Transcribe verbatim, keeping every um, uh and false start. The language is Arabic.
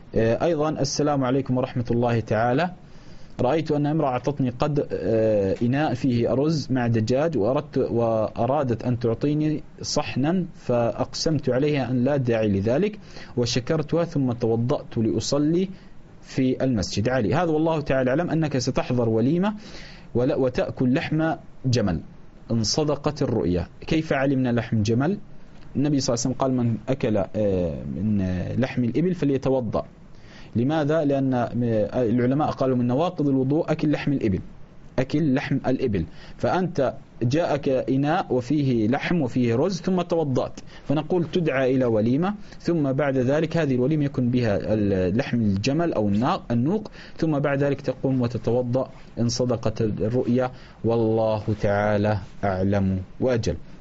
أيضا السلام عليكم ورحمة الله تعالى. رأيت أن امرأة أعطتني قد إناء فيه أرز مع دجاج، وأردت وأرادت أن تعطيني صحنا، فأقسمت عليها أن لا داعي لذلك وشكرتها، ثم توضأت لأصلي في المسجد. علي هذا والله تعالى أعلم أنك ستحضر وليمة وتأكل لحم جمل إن صدقت الرؤيا. كيف علمنا لحم جمل؟ النبي صلى الله عليه وسلم قال من أكل من لحم الإبل فليتوضأ. لماذا؟ لأن العلماء قالوا من نواقض الوضوء أكل لحم الإبل، أكل لحم الإبل. فأنت جاءك إناء وفيه لحم وفيه رز ثم توضأت، فنقول تدعى إلى وليمة، ثم بعد ذلك هذه الوليمة يكون بها لحم الجمل أو النوق، ثم بعد ذلك تقوم وتتوضأ إن صدقت الرؤيا، والله تعالى أعلم وأجل.